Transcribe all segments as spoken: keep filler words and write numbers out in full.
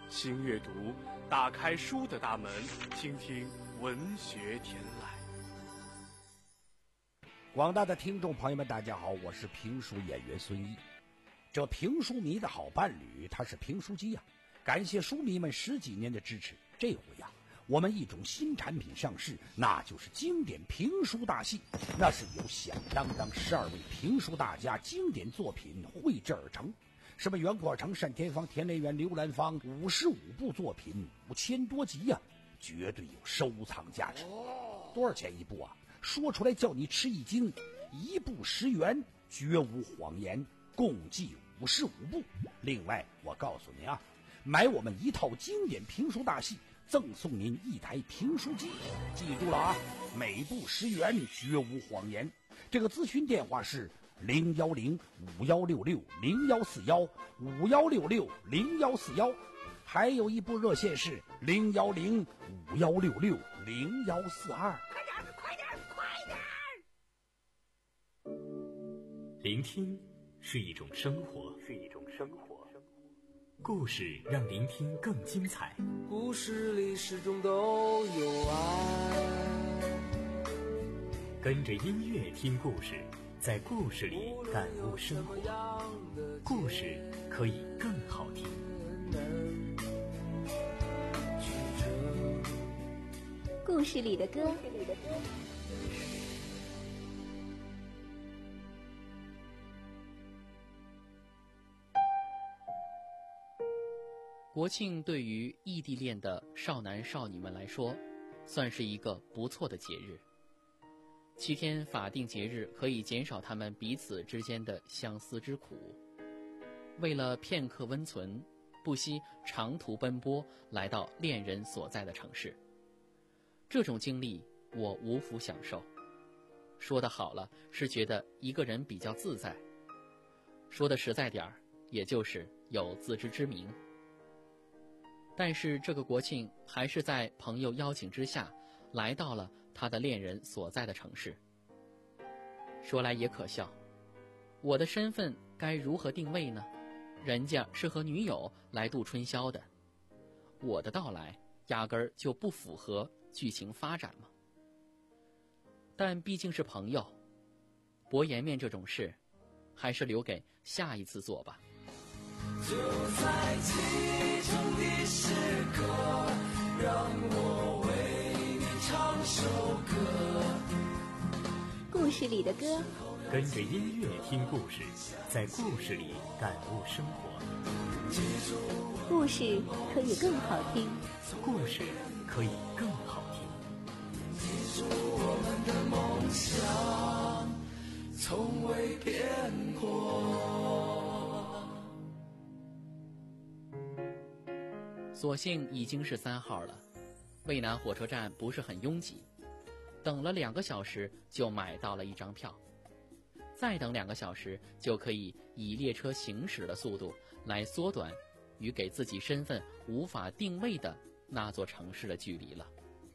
新阅读，打开书的大门，倾听文学天籁。 广大的听众朋友们，大家好，我是评书演员孙一。这评书迷的好伴侣，他是评书机呀、啊。感谢书迷们十几年的支持，这回呀、啊，我们一种新产品上市，那就是经典评书大戏。那是由响当当十二位评书大家经典作品绘制而成。什么袁阔成、单田芳、田连元、刘兰芳，五十五部作品，五千多集呀、啊，绝对有收藏价值。多少钱一部啊？说出来叫你吃一惊，一部十元，绝无谎言，共计五十五部。另外，我告诉您啊，买我们一套经典评书大戏，赠送您一台评书机。记住了啊，每部十元，绝无谎言。这个咨询电话是零幺零五幺六六零幺四幺五幺六六零幺四幺，还有一部热线是零幺零五幺六六零幺四二。 快点，快点，快点！ 聆听是一种生活，是一种生活。故事让聆听更精彩。 故事里始终都有爱。 跟着音乐听故事，在故事里感悟生活。故事可以更好听。 故事里的歌。 国庆对于异地恋的少男少女们来说，算是一个不错的节日。七天法定节日可以减少他们彼此之间的相思之苦。为了片刻温存，不惜长途奔波来到恋人所在的城市。这种经历我无福享受。说得好了，是觉得一个人比较自在；说得实在点儿，也就是有自知之明。但是这个国庆还是在朋友邀请之下来到了他的恋人所在的城市。说来也可笑，我的身份该如何定位呢？人家是和女友来度春宵的，我的到来压根儿就不符合剧情发展嘛。但毕竟是朋友，薄颜面这种事还是留给下一次做吧。 就在其中的时刻，让我为你唱首歌。 故事里的歌， 跟着音乐听故事，在故事里感悟生活。 故事可以更好听， 故事可以更好听。 记住我们的梦想从未变过。 所幸已经是三号了，渭南火车站不是很拥挤，等了两个小时就买到了一张票，再等两个小时就可以以列车行驶的速度来缩短与给自己身份无法定位的那座城市的距离了。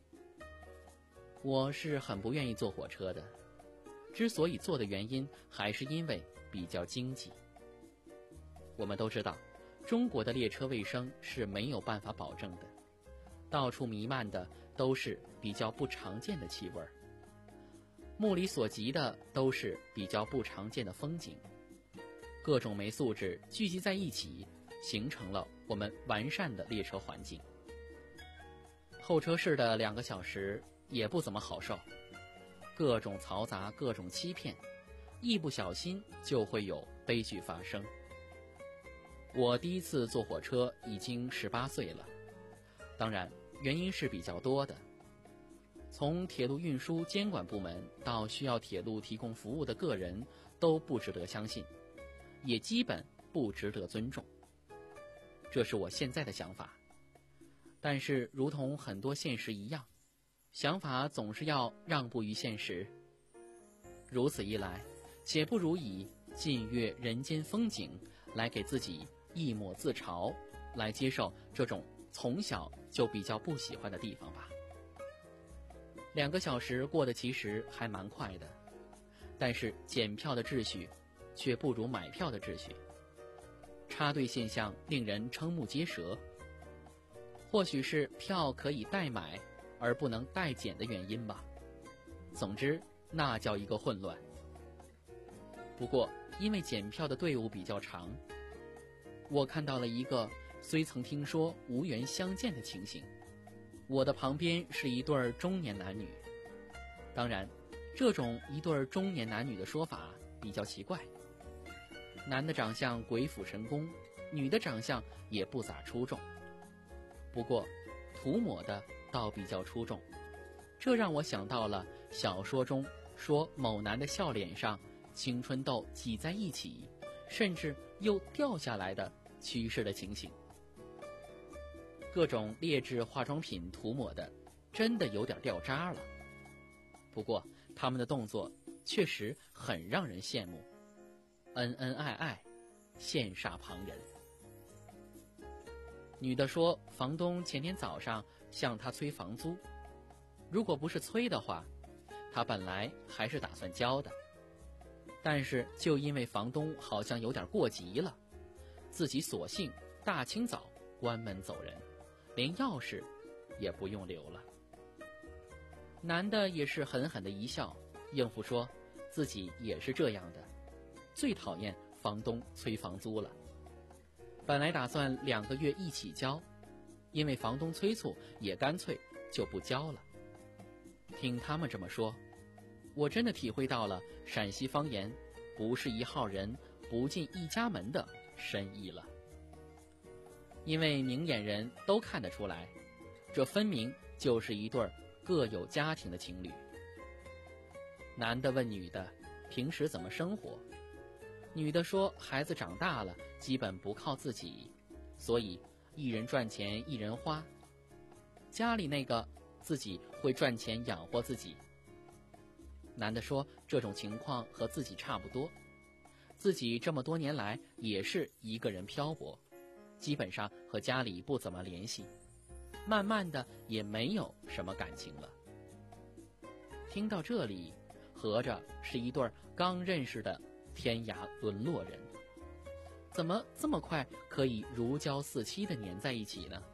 我是很不愿意坐火车的，之所以坐的原因还是因为比较经济。我们都知道，中国的列车卫生是没有办法保证的，到处弥漫的都是比较不常见的气味，目力所及的都是比较不常见的风景，各种霉素质聚集在一起，形成了我们完善的列车环境。候车室的两个小时也不怎么好受，各种嘈杂，各种欺骗，一不小心就会有悲剧发生。我第一次坐火车已经十八岁了，当然原因是比较多的，从铁路运输监管部门到需要铁路提供服务的个人都不值得相信，也基本不值得尊重。这是我现在的想法，但是如同很多现实一样，想法总是要让步于现实。如此一来，且不如以近阅人间风景来给自己一抹自嘲，来接受这种从小就比较不喜欢的地方吧。两个小时过得其实还蛮快的，但是检票的秩序却不如买票的秩序，插队现象令人瞠目结舌。 或许是票可以代买而不能代检的原因吧。总之，那叫一个混乱。不过，因为检票的队伍比较长，我看到了一个虽曾听说无缘相见的情形。我的旁边是一对中年男女，当然，这种一对中年男女的说法比较奇怪。男的长相鬼斧神工，女的长相也不咋出众。不过，涂抹的倒比较出众，这让我想到了小说中说某男的笑脸上青春痘挤在一起，甚至又掉下来的趋势的情形。各种劣质化妆品涂抹的真的有点掉渣了。不过他们的动作确实很让人羡慕，恩恩爱爱，羡煞旁人。女的说房东前天早上向她催房租，如果不是催的话，她本来还是打算交的，但是就因为房东好像有点过急了，自己索性大清早关门走人，连钥匙也不用留了。男的也是狠狠的一笑，应付说自己也是这样的，最讨厌房东催房租了。本来打算两个月一起交，因为房东催促，也干脆就不交了。听他们这么说，我真的体会到了陕西方言不是一号人不进一家门的深意了。因为明眼人都看得出来，这分明就是一对各有家庭的情侣。男的问女的平时怎么生活，女的说孩子长大了基本不靠自己，所以一人赚钱一人花，家里那个自己会赚钱养活自己。男的说这种情况和自己差不多，自己这么多年来也是一个人漂泊，基本上和家里不怎么联系，慢慢的也没有什么感情了。听到这里，合着是一对刚认识的天涯沦落人，怎么这么快可以如胶似漆的粘在一起呢？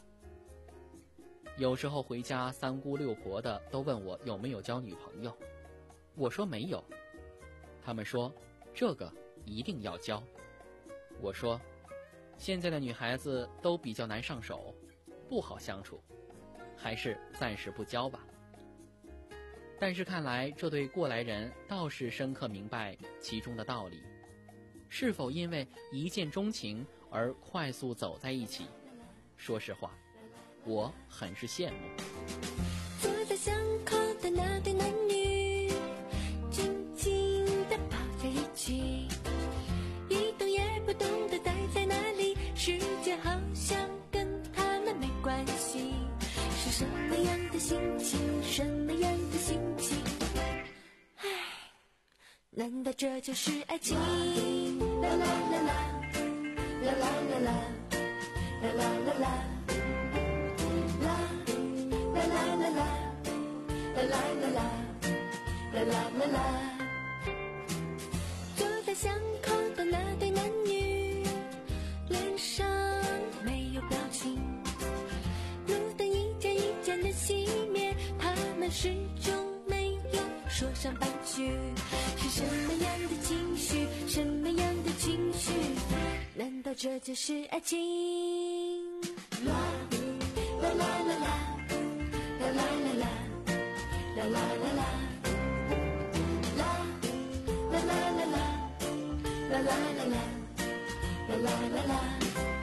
有时候回家三姑六婆的都问我有没有交女朋友，我说没有，他们说这个一定要交，我说现在的女孩子都比较难上手，不好相处，还是暂时不交吧。但是看来这对过来人倒是深刻明白其中的道理，是否因为一见钟情而快速走在一起，说实话，我很是羡慕。 坐在巷口的那对男女，静静地抱在一起，一动也不动地待在那里，世界好像跟他们没关系。是什么样的心情，什么样的心情？唉，难道这就是爱情？啦啦啦啦，啦啦啦啦，啦啦啦啦，啦啦啦啦啦，啦啦啦啦，啦啦啦啦。坐在巷口的那对男女，脸上没有表情，路灯一盏一盏的熄灭，他们始终没有说上半句。是什么样的情绪，什么样的情绪？难道这就是爱情？啦啦啦啦啦，啦啦啦啦，啦啦啦啦，啦啦啦啦啦，啦啦啦啦，啦啦啦啦。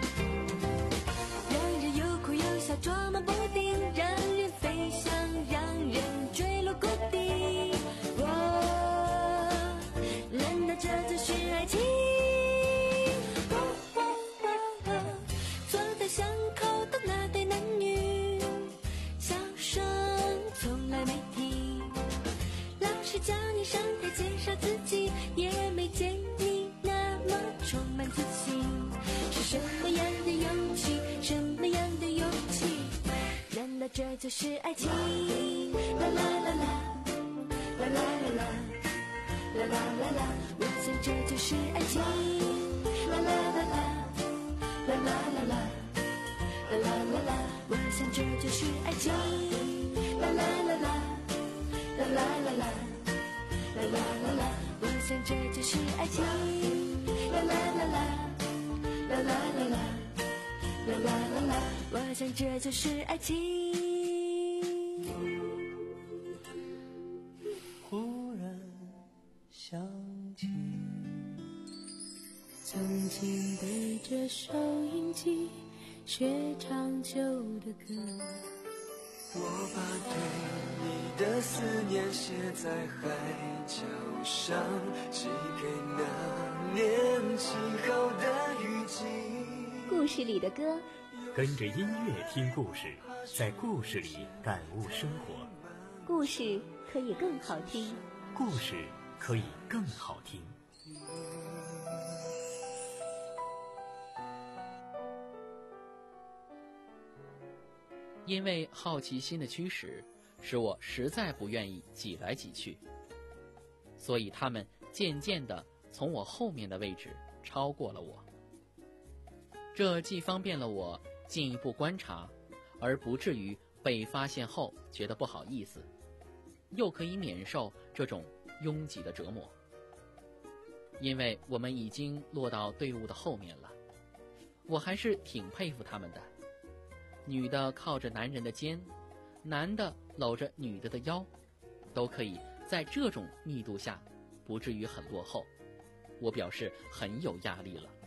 让人又哭又笑，捉摸不定，让人飞翔，让人坠落谷底。哦，难道这就是爱情？哦哦哦哦，坐在巷口的那对男女，笑声从来没停。老师叫你上台介绍自己，也没见你那么充满自信。是什么样的勇气，什么样的勇气？难道这就是爱情？啦啦啦啦，啦啦啦啦，啦啦啦啦，我想这就是爱情。啦啦啦啦，啦啦啦啦，啦啦啦啦，我啦啦啦啦，我想这就是爱情。 忽然想起， 曾经对着收音机学唱旧的歌， 我把对你的思念写在海角上，寄给那年轻后的雨季。 故事里的歌， 跟着音乐听故事，在故事里感悟生活。 故事可以更好听， 故事可以更好听。 因为好奇心的驱使，使我实在不愿意挤来挤去，所以他们渐渐地从我后面的位置超过了我。这既方便了我进一步观察，而不至于被发现后觉得不好意思，又可以免受这种拥挤的折磨。因为我们已经落到队伍的后面了，我还是挺佩服他们的。女的靠着男人的肩，男的搂着女的的腰，都可以在这种密度下不至于很落后，我表示很有压力了。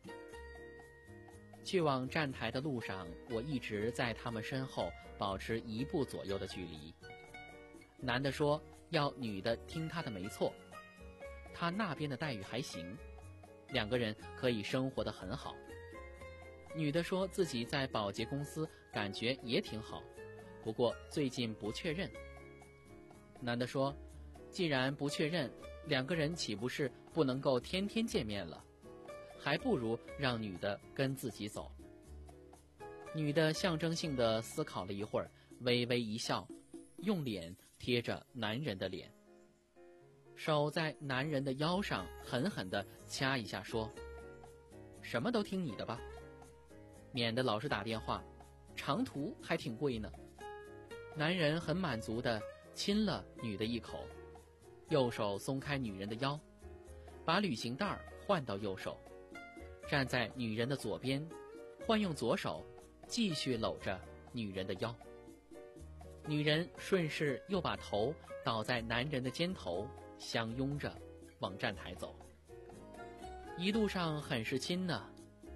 去往站台的路上，我一直在他们身后保持一步左右的距离。男的说要女的听他的没错，他那边的待遇还行，两个人可以生活得很好。女的说自己在保洁公司感觉也挺好，不过最近不确认。男的说，既然不确认，两个人岂不是不能够天天见面了？还不如让女的跟自己走。女的象征性地思考了一会儿，微微一笑，用脸贴着男人的脸，手在男人的腰上狠狠地掐一下，说：什么都听你的吧，免得老是打电话，长途还挺贵呢。男人很满足地亲了女的一口，右手松开女人的腰，把旅行袋换到右手，站在女人的左边，换用左手继续搂着女人的腰。女人顺势又把头倒在男人的肩头，相拥着往站台走。一路上很是亲呢。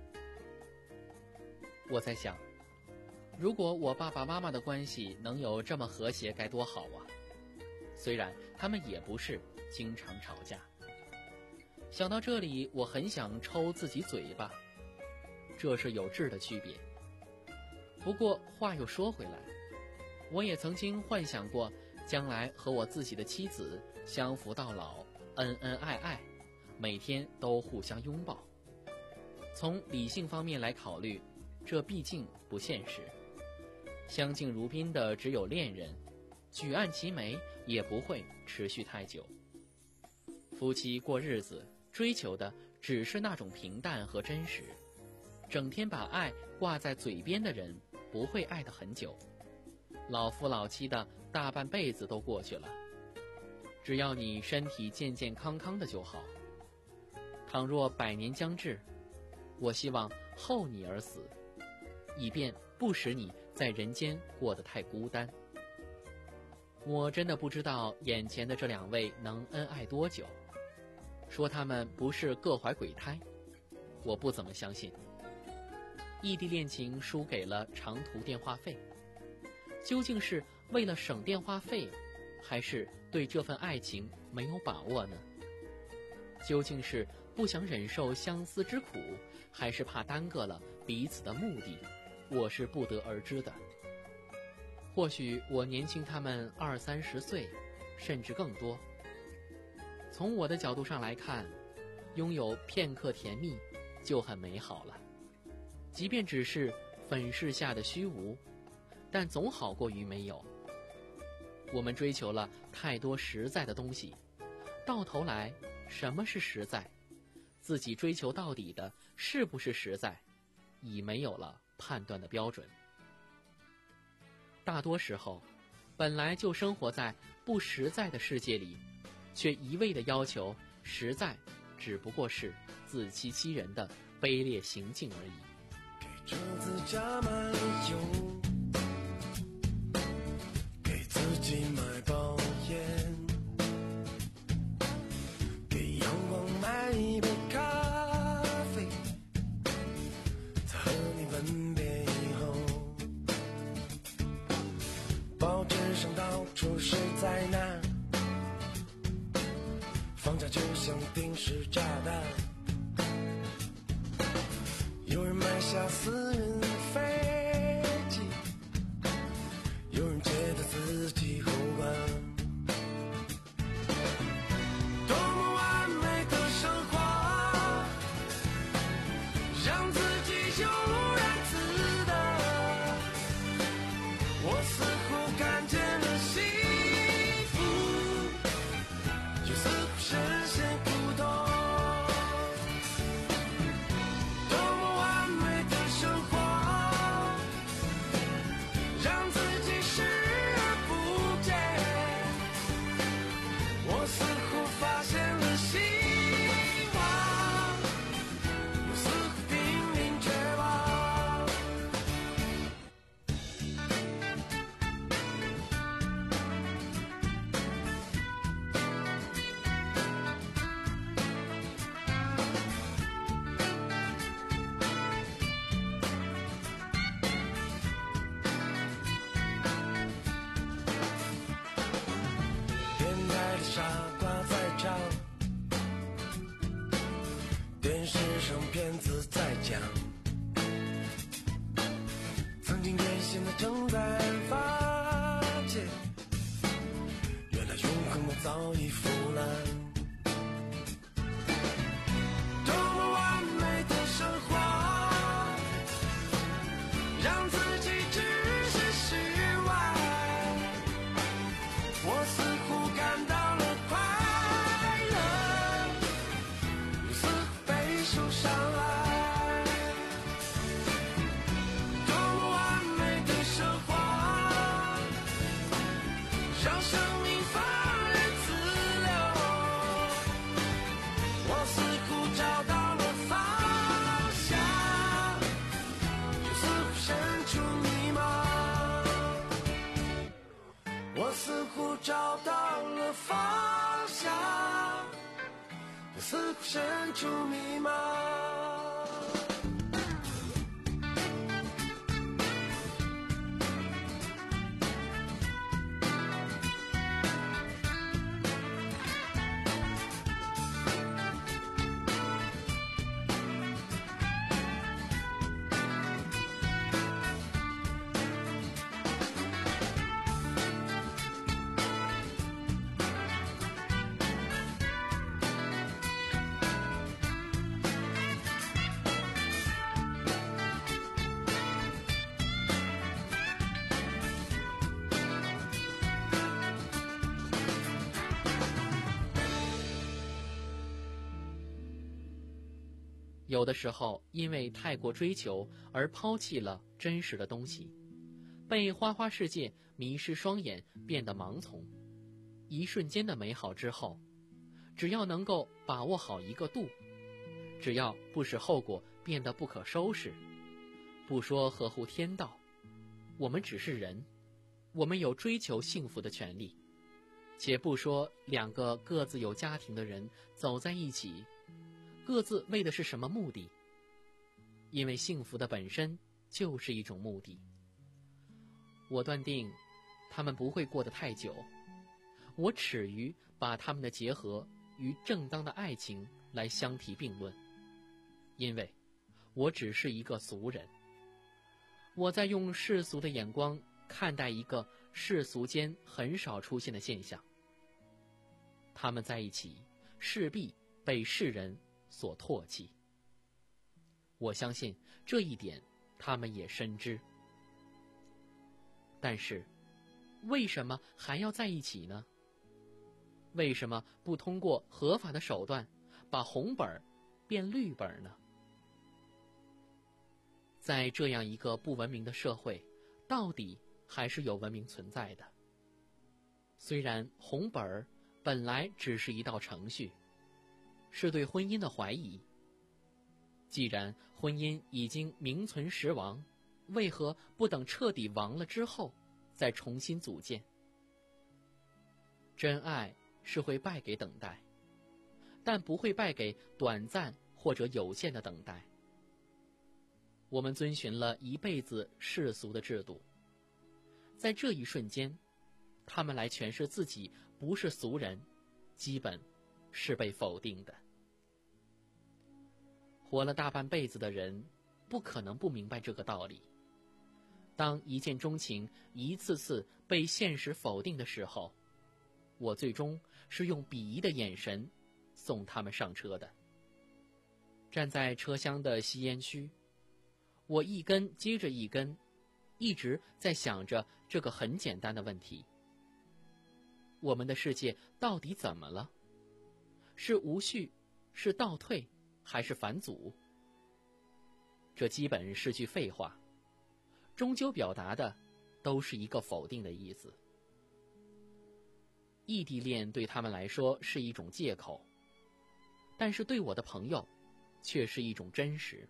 我在想，如果我爸爸妈妈的关系能有这么和谐该多好啊。虽然他们也不是经常吵架。想到这里，我很想抽自己嘴巴，这是有质的区别。不过话又说回来，我也曾经幻想过将来和我自己的妻子相扶到老，恩恩爱爱，每天都互相拥抱。从理性方面来考虑，这毕竟不现实。相敬如宾的只有恋人，举案齐眉也不会持续太久。夫妻过日子，追求的只是那种平淡和真实。整天把爱挂在嘴边的人，不会爱得很久。老夫老妻的大半辈子都过去了，只要你身体健健康康的就好。倘若百年将至，我希望候你而死，以便不使你在人间过得太孤单。我真的不知道眼前的这两位能恩爱多久。说他们不是各怀鬼胎，我不怎么相信。异地恋情输给了长途电话费，究竟是为了省电话费，还是对这份爱情没有把握呢？究竟是不想忍受相思之苦，还是怕耽搁了彼此的目的，我是不得而知的。或许我年轻他们二三十岁，甚至更多。从我的角度上来看，拥有片刻甜蜜就很美好了，即便只是粉饰下的虚无，但总好过于没有。我们追求了太多实在的东西，到头来什么是实在？自己追求到底的是不是实在，已没有了判断的标准。大多时候，本来就生活在不实在的世界里，却一味的要求实在，只不过是自欺欺人的卑劣行径而已。 给自加满油，给自己买包烟，给阳光买一杯咖啡，在和你分别以后，报纸上到处是灾难，房价就像定时炸弹，有人买下私人飞机，有人借他自己后管，多么完美的生活，让自己悠然自得，我似乎看见了幸福，又似乎深陷苦痛，多么完美的生活，让自己视而不见，我似乎发现了希望，又似乎濒临绝望。电台的傻瓜在唱，电视上骗子在讲，曾经艰辛的正在发现，原来永恒的早已腐烂，多么完美的生活，让自己只是室外，我似乎感到了快乐，又似乎备受伤害，多么完美的生活，让生命放任自流，我似乎找到了方向，又似乎身处迷茫，我似乎找到了方向，又似乎身处迷茫。 有的时候因为太过追求而抛弃了真实的东西，被花花世界迷失双眼，变得盲从。一瞬间的美好之后，只要能够把握好一个度，只要不使后果变得不可收拾，不说合乎天道，我们只是人，我们有追求幸福的权利。且不说两个各自有家庭的人走在一起，各自为的是什么目的？因为幸福的本身就是一种目的。我断定他们不会过得太久，我耻于把他们的结合与正当的爱情来相提并论，因为我只是一个俗人，我在用世俗的眼光看待一个世俗间很少出现的现象。他们在一起势必被世人所唾弃，我相信这一点他们也深知。但是为什么还要在一起呢？为什么不通过合法的手段把红本变绿本呢？在这样一个不文明的社会，到底还是有文明存在的。虽然红本本来只是一道程序，是对婚姻的怀疑。既然婚姻已经名存实亡， 为何不等彻底亡了之后再重新组建？真爱是会败给等待，但不会败给短暂或者有限的等待。我们遵循了一辈子世俗的制度，在这一瞬间，他们来诠释自己不是俗人，基本是被否定的。活了大半辈子的人，不可能不明白这个道理。当一见钟情一次次被现实否定的时候，我最终是用鄙夷的眼神送他们上车的。站在车厢的吸烟区，我一根接着一根，一直在想着这个很简单的问题：我们的世界到底怎么了？是无序，是倒退，还是返祖？这基本是句废话，终究表达的都是一个否定的意思。异地恋对他们来说是一种借口，但是对我的朋友却是一种真实。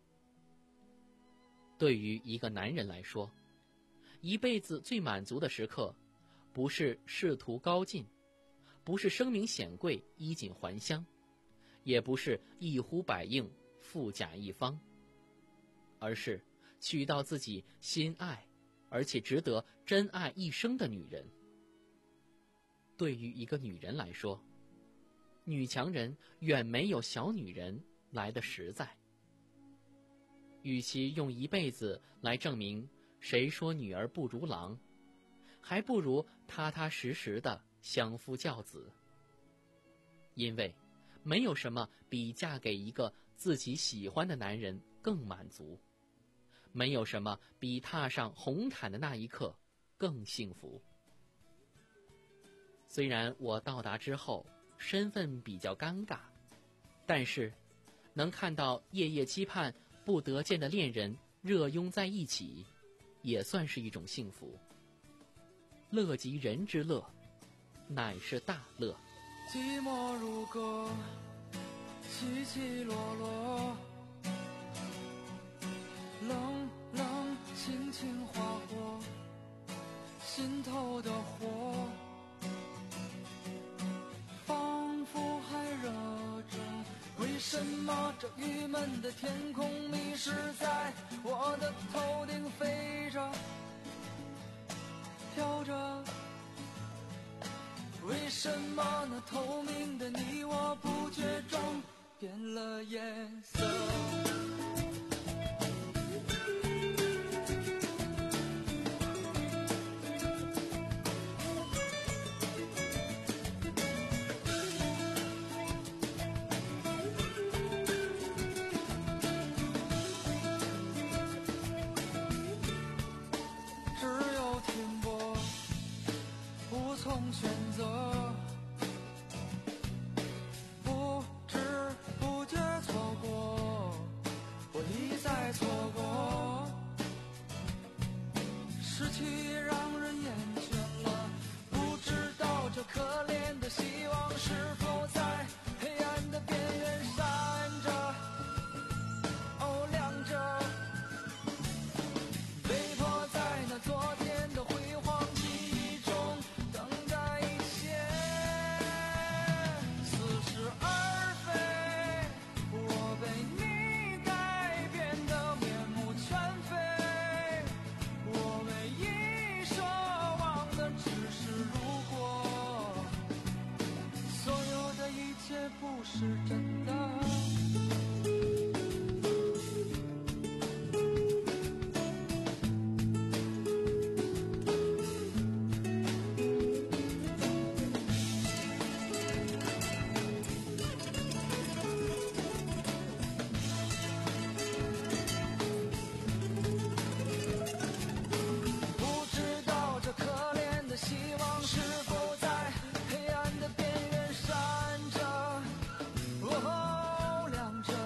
对于一个男人来说，一辈子最满足的时刻，不是仕途高进，不是声名显贵衣锦还乡，也不是一呼百应富甲一方，而是娶到自己心爱而且值得真爱一生的女人。对于一个女人来说，女强人远没有小女人来得实在。与其用一辈子来证明谁说女儿不如郎，还不如踏踏实实的相夫教子。因为没有什么比嫁给一个自己喜欢的男人更满足，没有什么比踏上红毯的那一刻更幸福。虽然我到达之后身份比较尴尬，但是能看到夜夜期盼不得见的恋人热拥在一起，也算是一种幸福。乐极人之乐，乃是大乐。 寂寞如歌，起起落落，冷冷清清划过心头的火，仿佛还热着。为什么这郁闷的天空迷失在我的头顶飞着飘着？为什么那透明的你我不觉中变了颜色？只有停泊，无从选择，不知不觉错过，我一再错过，失去让人厌倦了，不知道这可怜的希望是否在黑暗的边缘闪着，哦亮着，被迫在那昨天的辉煌记忆中等待一切似是而非，我被你改变的面目全非，我唯一奢望的只是如果所有的一切不是真的。不知道这可怜的希望是否在黑暗的边缘闪着，哦亮着，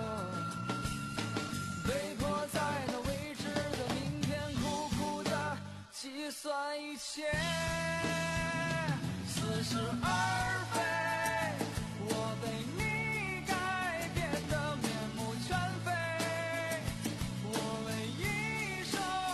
被迫在那未知的明天苦苦的计算一切似是而非，我被你改变的面目全非，我唯一奢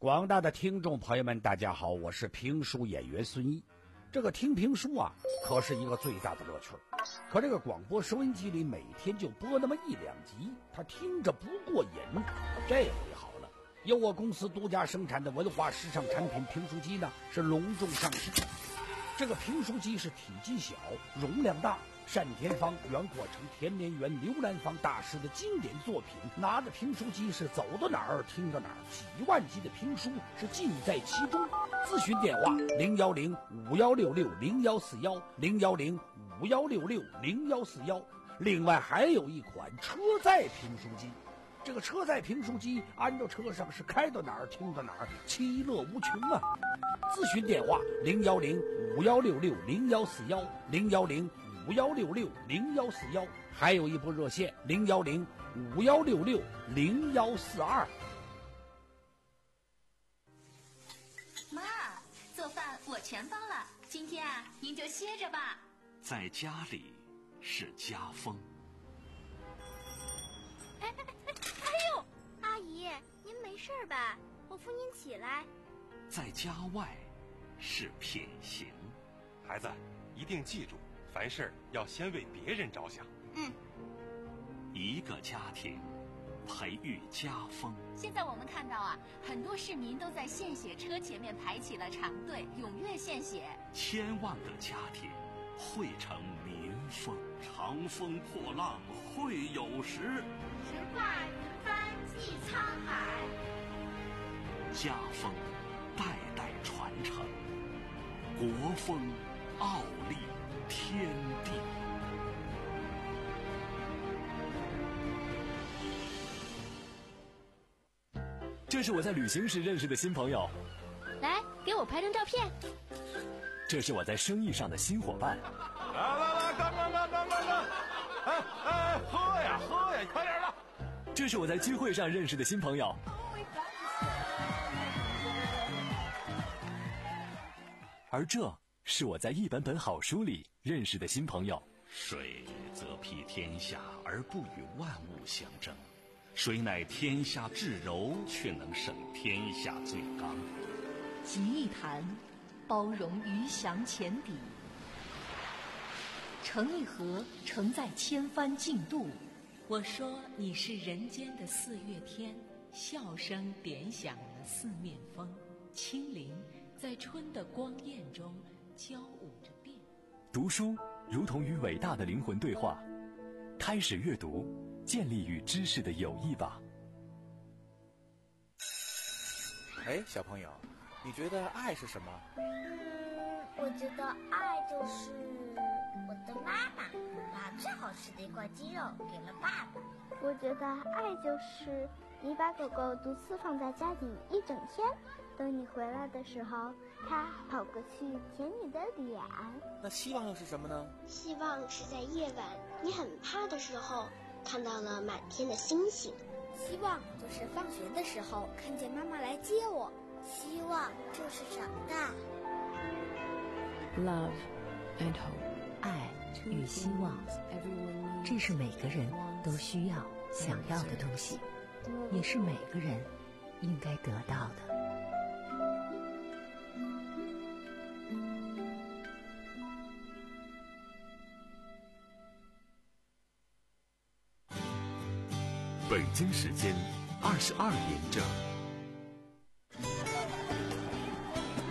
广大的听众朋友们，大家好，我是评书演员孙一。这个听评书啊，可是一个最大的乐趣。可这个广播收音机里每天就播那么一两集，他听着不过瘾。这回好了，由我公司独家生产的文化时尚产品评书机呢，是隆重上市。这个评书机是体积小，容量大，单田芳、袁阔成、田连元、刘兰芳大师的经典作品。拿着评书机是走到哪儿听到哪儿，几万集的评书是尽在其中。咨询电话零幺零五幺六六零幺四幺零幺零五幺六六零幺四幺。另外还有一款车载评书机。这个车载评书机安到车上是开到哪儿听到哪儿，其乐无穷啊！咨询电话零幺零五幺六六零幺四幺零幺零五幺六六零幺四幺，还有一部热线零幺零五幺六六零幺四二。 妈，做饭我全包了，今天啊，您就歇着吧。 在家里是家风。 哎哎哎哎呦，阿姨，您没事吧？我扶您起来。 在家外是品行。 孩子，一定记住，凡事要先为别人着想。 嗯。 一个家庭培育家风。 现在我们看到啊，很多市民都在献血车前面排起了长队，踊跃献血。 千万个家庭汇成民风，长风破浪会有时。 直挂云帆济沧海。 家风代代传承，国风傲立天地。 这是我在旅行时认识的新朋友， 来给我拍张照片。 这是我在生意上的新伙伴。 来来来，干干干干干干！哎哎，喝呀喝呀，快点的！ 这是我在聚会上认识的新朋友。而这是我在一本本好书里认识的新朋友。 水则披天下而不与万物相争，水乃天下至柔，却能胜天下最刚。 集一坛，包容鱼翔浅底；盛一盒，承载千帆竞渡。我说你是人间的四月天，笑声点响了四面风，轻灵在春的光艳中交舞着变。 读书如同与伟大的灵魂对话，开始阅读，建立与知识的友谊吧。 哎，小朋友，你觉得爱是什么？ 嗯，我觉得爱就是我的妈妈把最好吃的一块鸡肉给了爸爸。 我觉得爱就是你把狗狗独自放在家里一整天，等你回来的时候，它跑过去舔你的脸。 那希望又是什么呢？ 希望是在夜晚你很怕的时候，看到了满天的星星。 希望就是放学的时候看见妈妈来接我。希望就是长大。 Love and hope， 爱与希望，这是每个人都需要想要的东西，也是每个人应该得到的。 北京时间二十二点整。